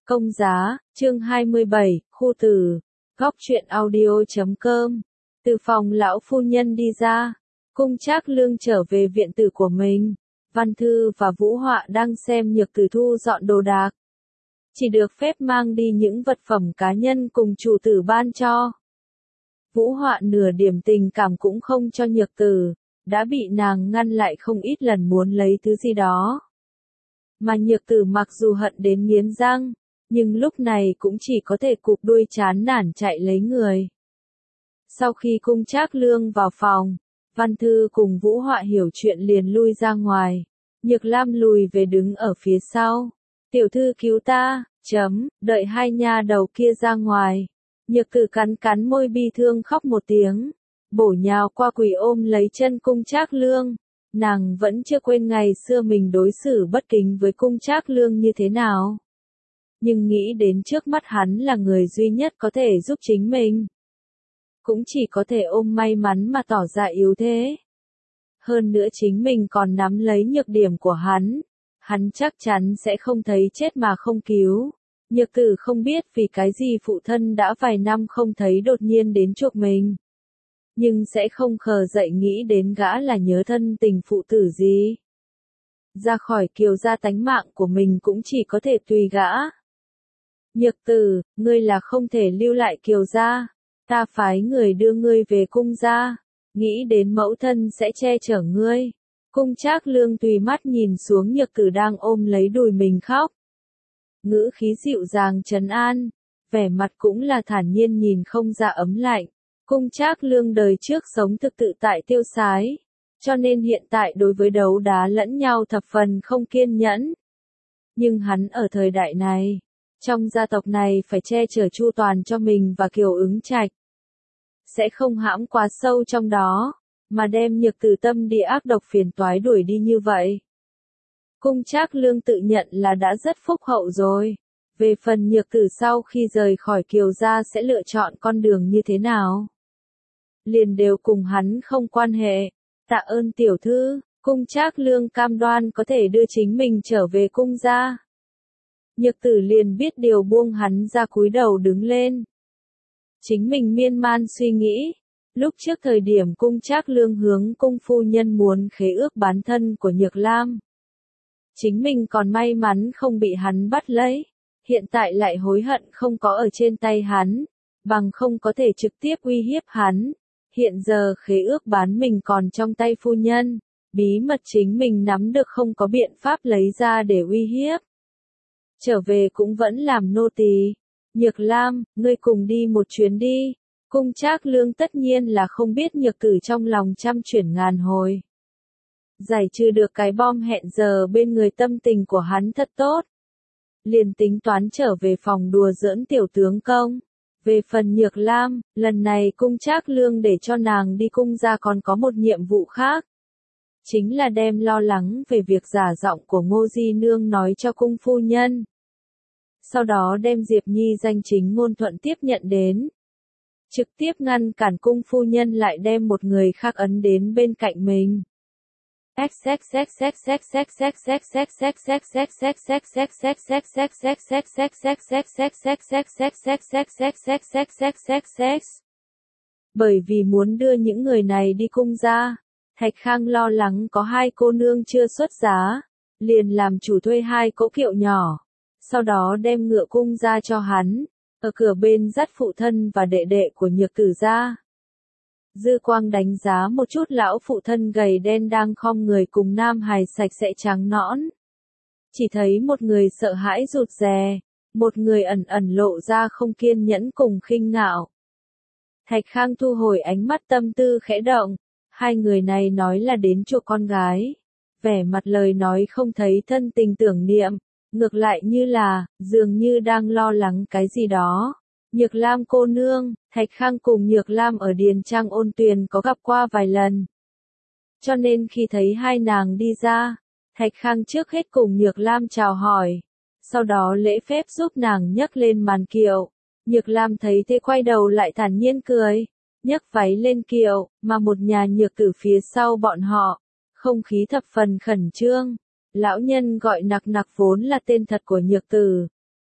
Công giá, chương 27, khu tử, góc truyện audio.com. Từ phòng lão phu nhân đi ra, Cung Trác Lương trở về viện tử của mình. Văn Thư và Vũ Họa đang xem Nhược Tử thu dọn đồ đạc. Chỉ được phép mang đi những vật phẩm cá nhân cùng chủ tử ban cho. Vũ Họa nửa điểm tình cảm cũng không cho Nhược Tử, đã bị nàng ngăn lại không ít lần muốn lấy thứ gì đó. Mà Nhược Tử mặc dù hận đến nghiến răng, nhưng lúc này cũng chỉ có thể cụp đuôi chán nản chạy lấy người. Sau khi Cung Trác Lương vào phòng, Văn Thư cùng Vũ Họa hiểu chuyện liền lui ra ngoài. Nhược Lam lùi về đứng ở phía sau. Tiểu thư cứu ta, đợi hai nha đầu kia ra ngoài. Nhược Tử cắn cắn môi bi thương khóc một tiếng, bổ nhào qua quỳ ôm lấy chân Cung Trác Lương. Nàng vẫn chưa quên ngày xưa mình đối xử bất kính với Cung Trác Lương như thế nào. Nhưng nghĩ đến trước mắt hắn là người duy nhất có thể giúp chính mình, cũng chỉ có thể ôm may mắn mà tỏ ra yếu thế. Hơn nữa chính mình còn nắm lấy nhược điểm của hắn chắc chắn sẽ không thấy chết mà không cứu. Nhược Tử không biết vì cái gì phụ thân đã vài năm không thấy đột nhiên đến chuộc mình. Nhưng sẽ không khờ dậy nghĩ đến gã là nhớ thân tình phụ tử gì. Ra khỏi Kiều gia tánh mạng của mình cũng chỉ có thể tùy gã. Nhược Tử, ngươi là không thể lưu lại Kiều gia. Ta phái người đưa ngươi về cung gia, nghĩ đến mẫu thân sẽ che chở ngươi. Cung Trác Lương tùy mắt nhìn xuống Nhược Tử đang ôm lấy đùi mình khóc. Ngữ khí dịu dàng trấn an, vẻ mặt cũng là thản nhiên nhìn không ra ấm lạnh. Cung Trác Lương đời trước sống thực tự tại tiêu sái, cho nên hiện tại đối với đấu đá lẫn nhau thập phần không kiên nhẫn. Nhưng hắn ở thời đại này, trong gia tộc này phải che chở chu toàn cho mình và Kiều Ứng Trạch. Sẽ không hãm quá sâu trong đó, mà đem Nhược Tử tâm địa ác độc phiền toái đuổi đi như vậy. Cung Trác Lương tự nhận là đã rất phúc hậu rồi. Về phần Nhược Tử sau khi rời khỏi Kiều gia sẽ lựa chọn con đường như thế nào, liền đều cùng hắn không quan hệ. Tạ ơn tiểu thư, Cung Trác Lương cam đoan có thể đưa chính mình trở về cung gia. Nhược Tử liền biết điều buông hắn ra cúi đầu đứng lên. Chính mình miên man suy nghĩ, lúc trước thời điểm Cung Trác Lương hướng cung phu nhân muốn khế ước bán thân của Nhược Lam. Chính mình còn may mắn không bị hắn bắt lấy, hiện tại lại hối hận không có ở trên tay hắn, bằng không có thể trực tiếp uy hiếp hắn. Hiện giờ khế ước bán mình còn trong tay phu nhân, bí mật chính mình nắm được không có biện pháp lấy ra để uy hiếp. Trở về cũng vẫn làm nô tỳ. Nhược Lam, ngươi cùng đi một chuyến đi. Cung Trác Lương tất nhiên là không biết Nhược Tử trong lòng trăm chuyển ngàn hồi. Giải trừ được cái bom hẹn giờ bên người, tâm tình của hắn thật tốt. Liền tính toán trở về phòng đùa giỡn tiểu tướng công. Về phần Nhược Lam, lần này Cung Trác Lương để cho nàng đi cung gia còn có một nhiệm vụ khác. Chính là đem lo lắng về việc giả giọng của Ngô Di Nương nói cho cung phu nhân. Sau đó đem Diệp Nhi danh chính ngôn thuận tiếp nhận đến. Trực tiếp ngăn cản cung phu nhân lại đem một người khác ấn đến bên cạnh mình. Bởi vì muốn đưa những người này đi cung gia, Thạch Khang lo lắng có hai cô nương chưa xuất giá, liền làm chủ thuê hai cỗ kiệu nhỏ, sau đó đem ngựa cung gia cho hắn, ở cửa bên dắt phụ thân và đệ đệ của Nhược Tử ra. Dư quang đánh giá một chút lão phụ thân gầy đen đang khom người cùng nam hài sạch sẽ trắng nõn. Chỉ thấy một người sợ hãi rụt rè, một người ẩn ẩn lộ ra không kiên nhẫn cùng khinh ngạo. Thạch Khang thu hồi ánh mắt, tâm tư khẽ động, hai người này nói là đến chuộc con gái. Vẻ mặt lời nói không thấy thân tình tưởng niệm, ngược lại như là, dường như đang lo lắng cái gì đó. Nhược Lam cô nương, Thạch Khang cùng Nhược Lam ở Điền Trang Ôn Tuyền có gặp qua vài lần. Cho nên khi thấy hai nàng đi ra, Thạch Khang trước hết cùng Nhược Lam chào hỏi, sau đó lễ phép giúp nàng nhấc lên màn kiệu. Nhược Lam thấy thế quay đầu lại thản nhiên cười, nhấc váy lên kiệu, mà một nhà Nhược Tử phía sau bọn họ, không khí thập phần khẩn trương. Lão nhân gọi Nặc Nặc vốn là tên thật của Nhược Tử.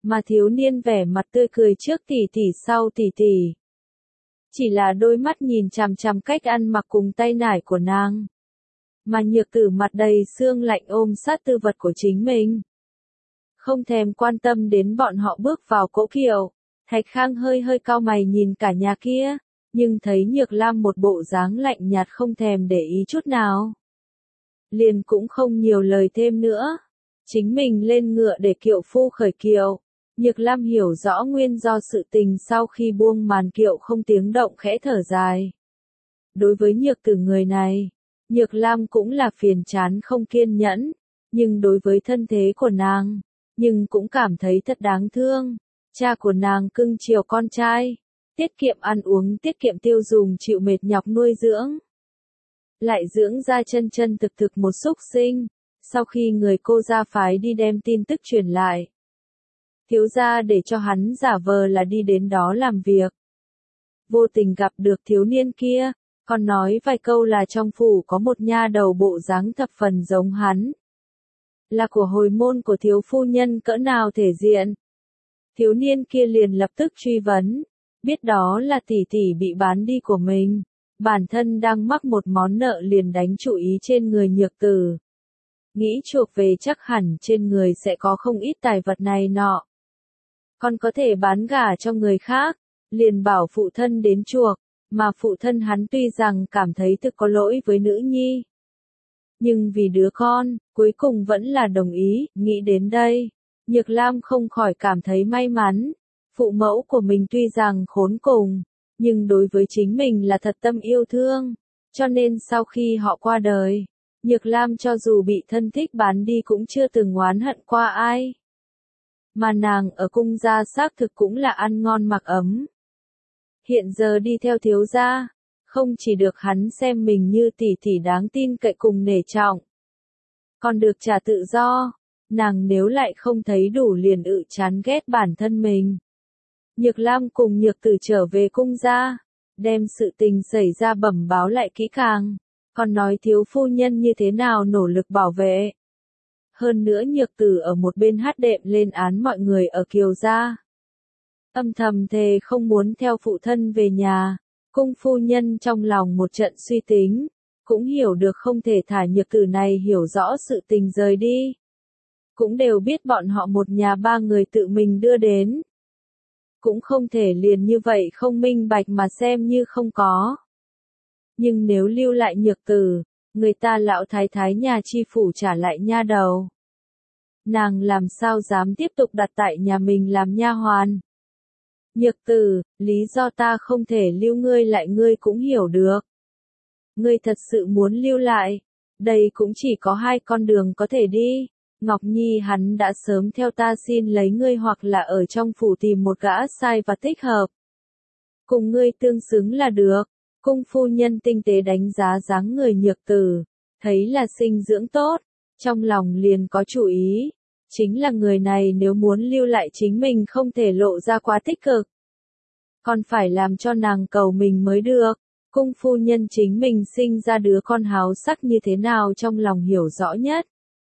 mà thiếu niên vẻ mặt tươi cười trước tỷ tỷ sau tỷ tỷ. Chỉ là đôi mắt nhìn chằm chằm cách ăn mặc cùng tay nải của nàng. Mà Nhược Tử mặt đầy sương lạnh ôm sát tư vật của chính mình. Không thèm quan tâm đến bọn họ bước vào cỗ kiệu. Thạch Khang hơi hơi cau mày nhìn cả nhà kia, nhưng thấy Nhược Lam một bộ dáng lạnh nhạt không thèm để ý chút nào. Liền cũng không nhiều lời thêm nữa. Chính mình lên ngựa để kiệu phu khởi kiệu. Nhược Lam hiểu rõ nguyên do sự tình sau khi buông màn kiệu không tiếng động khẽ thở dài. Đối với Nhược Tử người này, Nhược Lam cũng là phiền chán không kiên nhẫn, nhưng đối với thân thế của nàng, nhưng cũng cảm thấy thật đáng thương. Cha của nàng cưng chiều con trai, tiết kiệm ăn uống, tiết kiệm tiêu dùng, chịu mệt nhọc nuôi dưỡng. Lại dưỡng ra chân chân thực thực một súc sinh, sau khi người cô gia phái đi đem tin tức truyền lại. Thiếu gia để cho hắn giả vờ là đi đến đó làm việc. Vô tình gặp được thiếu niên kia, còn nói vài câu là trong phủ có một nha đầu bộ dáng thập phần giống hắn. Là của hồi môn của thiếu phu nhân cỡ nào thể diện. Thiếu niên kia liền lập tức truy vấn, biết đó là tỷ tỷ bị bán đi của mình, bản thân đang mắc một món nợ liền đánh chủ ý trên người Nhược Tử. Nghĩ chuộc về chắc hẳn trên người sẽ có không ít tài vật này nọ. Còn có thể bán gả cho người khác, liền bảo phụ thân đến chuộc, mà phụ thân hắn tuy rằng cảm thấy thực có lỗi với nữ nhi. Nhưng vì đứa con, cuối cùng vẫn là đồng ý, nghĩ đến đây. Nhược Lam không khỏi cảm thấy may mắn, phụ mẫu của mình tuy rằng khốn cùng, nhưng đối với chính mình là thật tâm yêu thương, cho nên sau khi họ qua đời, Nhược Lam cho dù bị thân thích bán đi cũng chưa từng oán hận qua ai. Mà nàng ở cung gia xác thực cũng là ăn ngon mặc ấm. Hiện giờ đi theo thiếu gia, không chỉ được hắn xem mình như tỷ tỷ đáng tin cậy cùng nể trọng, còn được trả tự do. Nàng nếu lại không thấy đủ liền chán ghét bản thân mình. Nhược Lam cùng Nhược Tử trở về cung gia, đem sự tình xảy ra bẩm báo lại kỹ càng, còn nói thiếu phu nhân như thế nào nỗ lực bảo vệ. Hơn nữa Nhược Tử ở một bên hát đệm lên án mọi người ở Kiều gia. Âm thầm thề không muốn theo phụ thân về nhà, cung phu nhân trong lòng một trận suy tính, cũng hiểu được không thể thả Nhược Tử này hiểu rõ sự tình rời đi. Cũng đều biết bọn họ một nhà ba người tự mình đưa đến. Cũng không thể liền như vậy không minh bạch mà xem như không có. Nhưng nếu lưu lại Nhược Tử, người ta lão thái thái nhà chi phủ trả lại nha đầu. Nàng làm sao dám tiếp tục đặt tại nhà mình làm nha hoàn. Nhược Tử, lý do ta không thể lưu ngươi lại ngươi cũng hiểu được. Ngươi thật sự muốn lưu lại, đây cũng chỉ có hai con đường có thể đi. Ngọc Nhi hắn đã sớm theo ta xin lấy ngươi hoặc là ở trong phủ tìm một gã sai và thích hợp. Cùng ngươi tương xứng là được. Cung phu nhân tinh tế đánh giá dáng người Nhược Tử, thấy là sinh dưỡng tốt, trong lòng liền có chủ ý. Chính là người này nếu muốn lưu lại chính mình không thể lộ ra quá tích cực. Còn phải làm cho nàng cầu mình mới được. Cung phu nhân chính mình sinh ra đứa con háo sắc như thế nào trong lòng hiểu rõ nhất.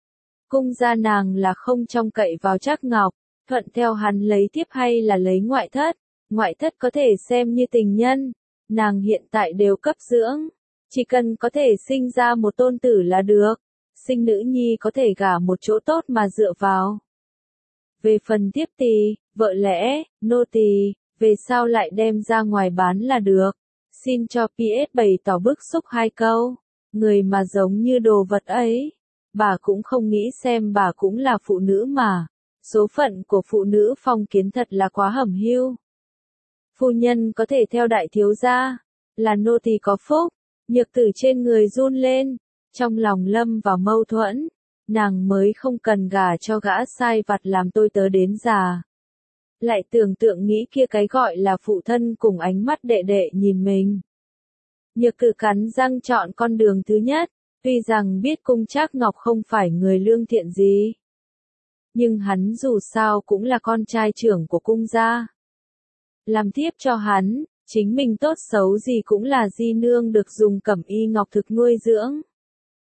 Cung gia nàng là không trông cậy vào Trác Ngọc, thuận theo hắn lấy tiếp hay là lấy ngoại thất có thể xem như tình nhân, nàng hiện tại đều cấp dưỡng, chỉ cần có thể sinh ra một tôn tử là được, sinh nữ nhi có thể gả một chỗ tốt mà dựa vào. Về phần tiếp tỳ, vợ lẽ, nô tỳ, về sau lại đem ra ngoài bán là được, xin cho PS bày tỏ bức xúc hai câu, người mà giống như đồ vật ấy. Bà cũng không nghĩ xem bà cũng là phụ nữ mà. Số phận của phụ nữ phong kiến thật là quá hẩm hiu. Phu nhân có thể theo đại thiếu gia, là nô tỳ có phúc. Nhược Tử trên người run lên, trong lòng lâm vào mâu thuẫn. Nàng mới không cần gả cho gã sai vặt làm tôi tớ đến già. Lại tưởng tượng nghĩ kia cái gọi là phụ thân cùng ánh mắt đệ đệ nhìn mình. Nhược Tử cắn răng chọn con đường thứ nhất. Tuy rằng biết cung Trác Ngọc không phải người lương thiện gì, nhưng hắn dù sao cũng là con trai trưởng của cung gia. Làm tiếp cho hắn, chính mình tốt xấu gì cũng là di nương được dùng cẩm y ngọc thực nuôi dưỡng.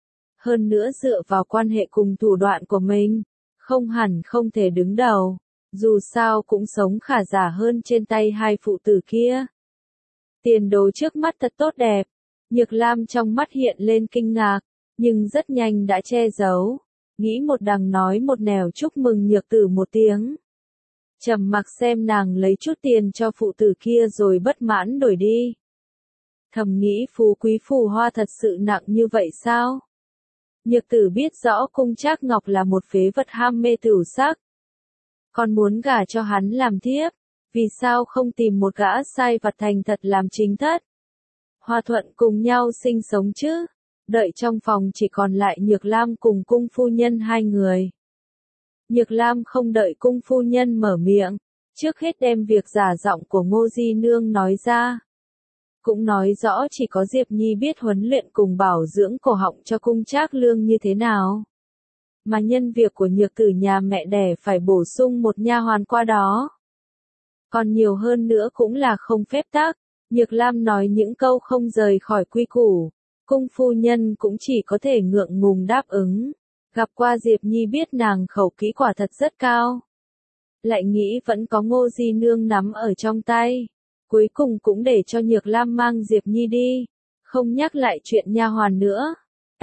Hơn nữa dựa vào quan hệ cùng thủ đoạn của mình, không hẳn không thể đứng đầu. Dù sao cũng sống khả giả hơn trên tay hai phụ tử kia. Tiền đồ trước mắt thật tốt đẹp. Nhược Lam trong mắt hiện lên kinh ngạc, nhưng rất nhanh đã che giấu. Nghĩ một đằng nói một nẻo chúc mừng Nhược Tử một tiếng. Trầm mặc xem nàng lấy chút tiền cho phụ tử kia rồi bất mãn đổi đi. Thầm nghĩ phú quý phù hoa thật sự nặng như vậy sao? Nhược Tử biết rõ Cung Trác Ngọc là một phế vật ham mê tửu sắc. Còn muốn gả cho hắn làm thiếp, vì sao không tìm một gã sai vặt thành thật làm chính thất? Hòa thuận cùng nhau sinh sống chứ? Đợi trong phòng chỉ còn lại Nhược Lam cùng cung phu nhân hai người. Nhược Lam không đợi cung phu nhân mở miệng, trước hết đem việc giả giọng của Ngô Di Nương nói ra. Cũng nói rõ chỉ có Diệp Nhi biết huấn luyện cùng bảo dưỡng cổ họng cho Cung Trác Lương như thế nào. Mà nhân việc của Nhược Tử nhà mẹ đẻ phải bổ sung một nha hoàn qua đó. Còn nhiều hơn nữa cũng là không phép tắc. Nhược Lam nói những câu không rời khỏi quy củ. Cung phu nhân cũng chỉ có thể ngượng ngùng đáp ứng. Gặp qua Diệp Nhi biết nàng khẩu kỹ quả thật rất cao. Lại nghĩ vẫn có Ngô Di Nương nắm ở trong tay. Cuối cùng cũng để cho Nhược Lam mang Diệp Nhi đi. Không nhắc lại chuyện nha hoàn nữa.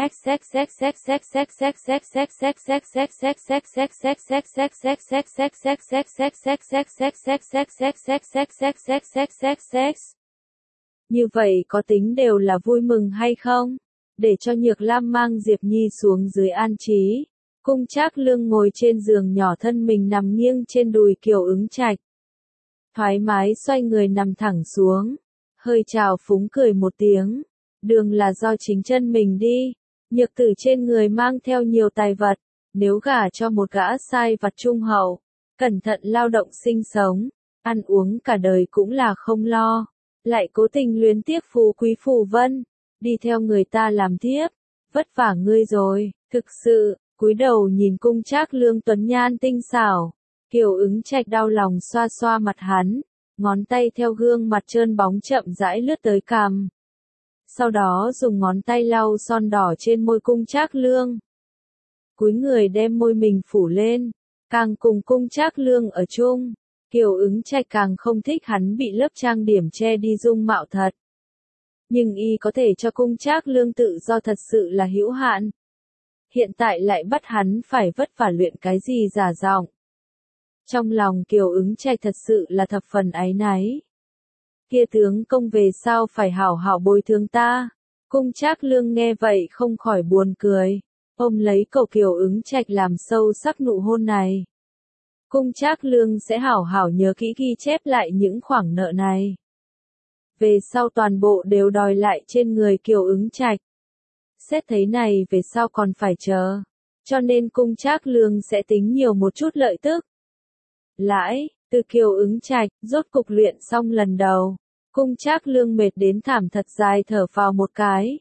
Như vậy có tính đều là vui mừng hay không? Để cho Nhược Lam mang Diệp Nhi xuống dưới an trí. Cung Trác Lương ngồi trên giường nhỏ thân mình nằm nghiêng trên đùi Kiều Ứng Trạch. Thoải mái xoay người nằm thẳng xuống. Hơi trào phúng cười một tiếng. Đường là do chính chân mình đi. Nhược Tử trên người mang theo nhiều tài vật. Nếu gả cho một gã sai vặt trung hậu. Cẩn thận lao động sinh sống. Ăn uống cả đời cũng là không lo. Lại cố tình luyến tiếc phú quý phù vân. Đi theo người ta làm thiếp. Vất vả ngươi rồi, thực sự. Cúi đầu nhìn Cung Trác Lương tuấn nhan tinh xảo. Kiều Ứng Trạch đau lòng xoa xoa mặt hắn. Ngón tay theo gương mặt trơn bóng chậm rãi lướt tới cằm. Sau đó dùng ngón tay lau son đỏ trên môi Cung Trác Lương. Cúi người đem môi mình phủ lên. Càng cùng Cung Trác Lương ở chung. Kiều Ứng Trạch càng không thích hắn bị lớp trang điểm che đi dung mạo thật. Nhưng y có thể cho Cung Trác Lương tự do thật sự là hữu hạn. Hiện tại lại bắt hắn phải vất vả luyện cái gì giả giọng. Trong lòng Kiều Ứng Trạch thật sự là thập phần áy náy. Kia tướng công về sao phải hảo hảo bồi thường ta? Cung Trác Lương nghe vậy không khỏi buồn cười. Ôm lấy cậu Kiều Ứng Trạch làm sâu sắc nụ hôn này. Cung Trác Lương sẽ hảo hảo nhớ kỹ ghi chép lại những khoản nợ này. Về sau toàn bộ đều đòi lại trên người Kiều Ứng Trạch. Xét thấy này về sau còn phải chờ. Cho nên Cung Trác Lương sẽ tính nhiều một chút lợi tức. Lãi, từ Kiều Ứng Trạch, rốt cục luyện xong lần đầu. Cung Trác Lương mệt đến thảm thật dài thở phào một cái.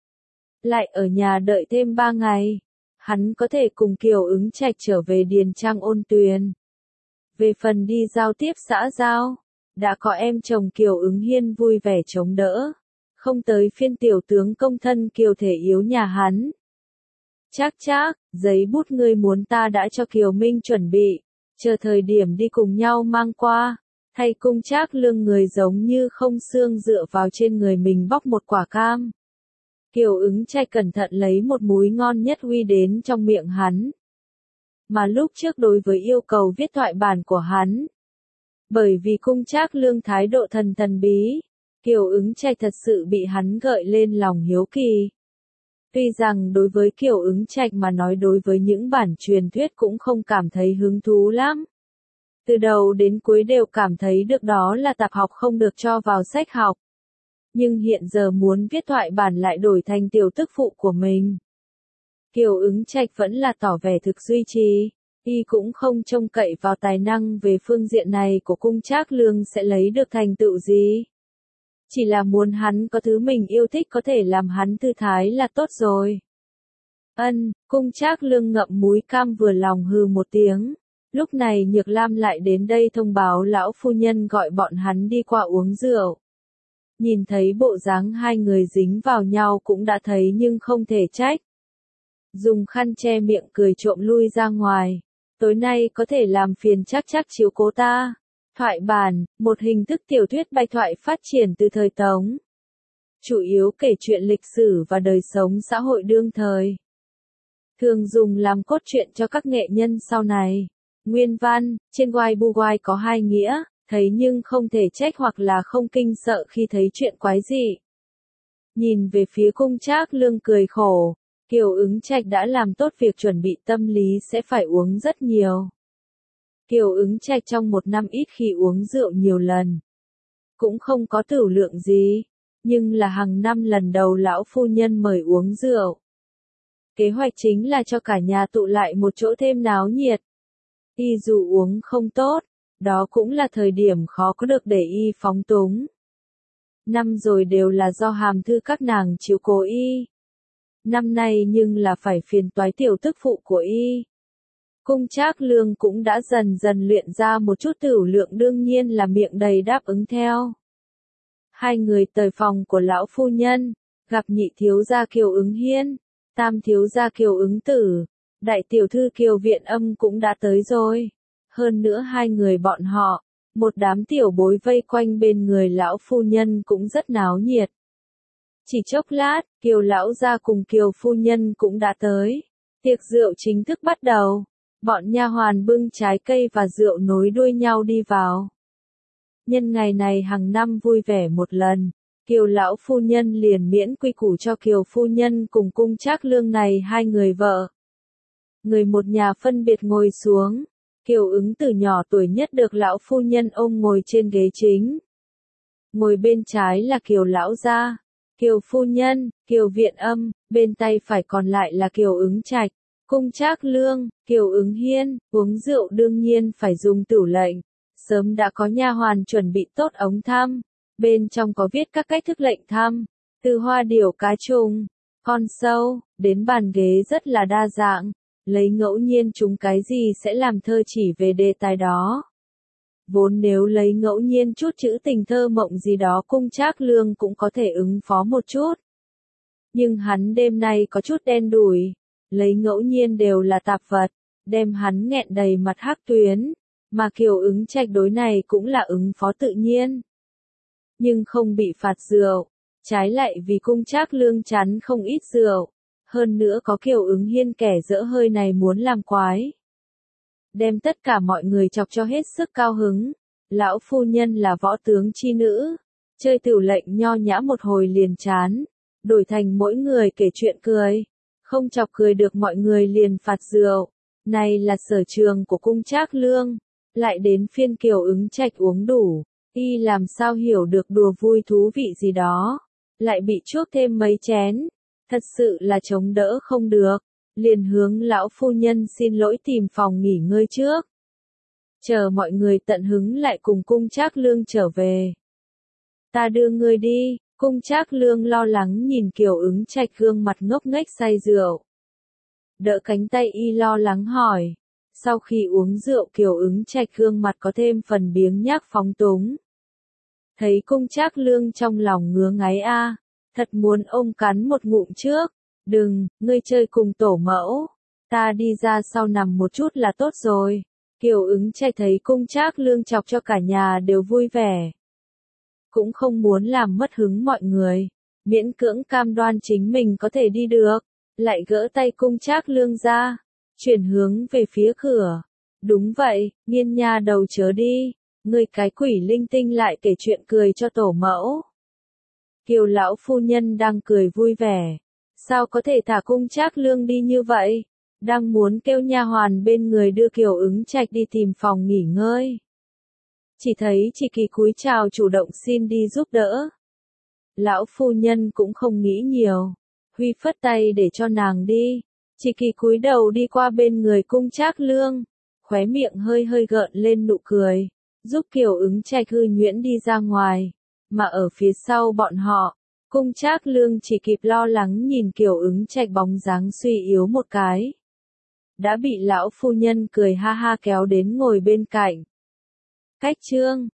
Lại ở nhà đợi thêm 3 ngày. Hắn có thể cùng Kiều Ứng Trạch trở về Điền Trang Ôn Tuyền. Về phần đi giao tiếp xã giao, đã có em chồng Kiều Ứng Hiên vui vẻ chống đỡ. Không tới phiên tiểu tướng công thân Kiều thể yếu nhà hắn. Trác, giấy bút ngươi muốn ta đã cho Kiều Minh chuẩn bị, chờ thời điểm đi cùng nhau mang qua. Thay Cung Trác Lương người giống như không xương dựa vào trên người mình bóc một quả cam. Kiều Ứng Trạch cẩn thận lấy một múi ngon nhất huy đến trong miệng hắn. Mà lúc trước đối với yêu cầu viết thoại bản của hắn. Bởi vì Cung Trác Lương thái độ thần bí, Kiều Ứng Trạch thật sự bị hắn gợi lên lòng hiếu kỳ. Tuy rằng đối với Kiều Ứng Trạch mà nói đối với những bản truyền thuyết cũng không cảm thấy hứng thú lắm. Từ đầu đến cuối đều cảm thấy được đó là tạp học không được cho vào sách học. Nhưng hiện giờ muốn viết thoại bản lại đổi thành tiểu tức phụ của mình. Kiều Ứng Trạch vẫn là tỏ vẻ thực duy trì, y cũng không trông cậy vào tài năng về phương diện này của Cung Trác Lương sẽ lấy được thành tựu gì. Chỉ là muốn hắn có thứ mình yêu thích có thể làm hắn thư thái là tốt rồi. Cung Trác Lương ngậm múi cam vừa lòng hừ một tiếng. Lúc này Nhược Lam lại đến đây thông báo lão phu nhân gọi bọn hắn đi qua uống rượu. Nhìn thấy bộ dáng hai người dính vào nhau cũng đã thấy nhưng không thể trách. Dùng khăn che miệng cười trộm lui ra ngoài. tối nay có thể làm phiền chắc chắc chiếu cố ta. Thoại bản, một hình thức tiểu thuyết bạch thoại phát triển từ thời Tống. Chủ yếu kể chuyện lịch sử và đời sống xã hội đương thời. Thường dùng làm cốt truyện cho các nghệ nhân sau này. Nguyên văn, trên Weibo có hai nghĩa, thấy nhưng không thể trách hoặc là không kinh sợ khi thấy chuyện quái dị. Nhìn về phía Cung Trác Lương cười khổ, Kiều Ứng Trạch đã làm tốt việc chuẩn bị tâm lý sẽ phải uống rất nhiều. Kiều Ứng Trạch trong một năm ít khi uống rượu nhiều lần. Cũng không có tửu lượng gì, nhưng là hàng năm lần đầu lão phu nhân mời uống rượu. Kế hoạch chính là cho cả nhà tụ lại một chỗ thêm náo nhiệt. Y dù uống không tốt, đó cũng là thời điểm khó có được để y phóng túng. Năm rồi đều là do hàm thư các nàng chiếu cố y. Năm nay nhưng là phải phiền toái tiểu tức phụ của y. Cung Trác Lương cũng đã dần dần luyện ra một chút tửu lượng, đương nhiên là miệng đầy đáp ứng theo. Hai người tới phòng của lão phu nhân, gặp nhị thiếu gia Kiều Ứng Hiên, tam thiếu gia Kiều Ứng Tử, đại tiểu thư Kiều Viện Âm cũng đã tới rồi. Hơn nữa hai người bọn họ, một đám tiểu bối vây quanh bên người lão phu nhân cũng rất náo nhiệt. Chỉ chốc lát, Kiều lão gia cùng Kiều phu nhân cũng đã tới. Tiệc rượu chính thức bắt đầu. Bọn nha hoàn bưng trái cây và rượu nối đuôi nhau đi vào. Nhân ngày này hàng năm vui vẻ một lần, Kiều lão phu nhân liền miễn quy củ cho Kiều phu nhân cùng Cung Trác Lương này hai người vợ. Người một nhà phân biệt ngồi xuống. Kiều Ứng Tử nhỏ tuổi nhất được lão phu nhân ôm ngồi trên ghế chính. Ngồi bên trái là Kiều lão gia, Kiều phu nhân, Kiều Viện Âm, bên tay phải còn lại là Kiều Ứng Trạch, Cung Trác Lương, Kiều Ứng Hiên. Uống rượu đương nhiên phải dùng tửu lệnh. Sớm đã có nha hoàn chuẩn bị tốt ống thăm, bên trong có viết các cách thức lệnh thăm, từ hoa điểu cá trùng, con sâu, đến bàn ghế rất là đa dạng. Lấy ngẫu nhiên chúng cái gì sẽ làm thơ chỉ về đề tài đó. Vốn nếu lấy ngẫu nhiên chút chữ tình thơ mộng gì đó Cung Trác Lương cũng có thể ứng phó một chút. Nhưng hắn đêm nay có chút đen đủi, lấy ngẫu nhiên đều là tạp vật, đem hắn nghẹn đầy mặt hắc tuyến, mà Kiều Ứng Trạch đối này cũng là ứng phó tự nhiên. Nhưng không bị phạt rượu, trái lại vì Cung Trác Lương chắn không ít rượu. Hơn nữa có Kiều Ứng Hiên kẻ dỡ hơi này muốn làm quái. Đem tất cả mọi người chọc cho hết sức cao hứng. Lão phu nhân là võ tướng chi nữ. Chơi tửu lệnh nho nhã một hồi liền chán. Đổi thành mỗi người kể chuyện cười. Không chọc cười được mọi người liền phạt rượu. Này là sở trường của Cung Trác Lương. Lại đến phiên Kiều Ứng Trạch uống đủ. Y làm sao hiểu được đùa vui thú vị gì đó. Lại bị chuốc thêm mấy chén. Thật sự là chống đỡ không được, liền hướng lão phu nhân xin lỗi tìm phòng nghỉ ngơi trước. Chờ mọi người tận hứng lại cùng Cung Trác Lương trở về. Ta đưa ngươi đi, Cung Trác Lương lo lắng nhìn Kiều Ứng Trạch gương mặt ngốc nghếch say rượu. Đỡ cánh tay y lo lắng hỏi. Sau khi uống rượu Kiều Ứng Trạch gương mặt có thêm phần biếng nhác phóng túng. Thấy Cung Trác Lương trong lòng ngứa ngáy a. Thật muốn ôm cắn một ngụm trước. Đừng, ngươi chơi cùng tổ mẫu. Ta đi ra sau nằm một chút là tốt rồi. Kiều Ứng Trạch thấy Cung Trác Lương chọc cho cả nhà đều vui vẻ. Cũng không muốn làm mất hứng mọi người. Miễn cưỡng cam đoan chính mình có thể đi được. Lại gỡ tay Cung Trác Lương ra. Chuyển hướng về phía cửa. Đúng vậy, Nghiên nha đầu chớ đi. Ngươi cái quỷ linh tinh lại kể chuyện cười cho tổ mẫu. Kiều lão phu nhân đang cười vui vẻ. Sao có thể thả Cung Trác Lương đi như vậy? Đang muốn kêu nha hoàn bên người đưa Kiều Ứng Trạch đi tìm phòng nghỉ ngơi. Chỉ thấy chị Kỳ cúi chào chủ động xin đi giúp đỡ. Lão phu nhân cũng không nghĩ nhiều. Huy phất tay để cho nàng đi. Chị Kỳ cúi đầu đi qua bên người Cung Trác Lương. Khóe miệng hơi hơi gợn lên nụ cười. Giúp Kiều Ứng Trạch hư nhuyễn đi ra ngoài. Mà ở phía sau bọn họ, Cung Trác Lương chỉ kịp lo lắng nhìn Kiều Ứng Trạch bóng dáng suy yếu một cái. Đã bị lão phu nhân cười ha ha kéo đến ngồi bên cạnh. Cách chương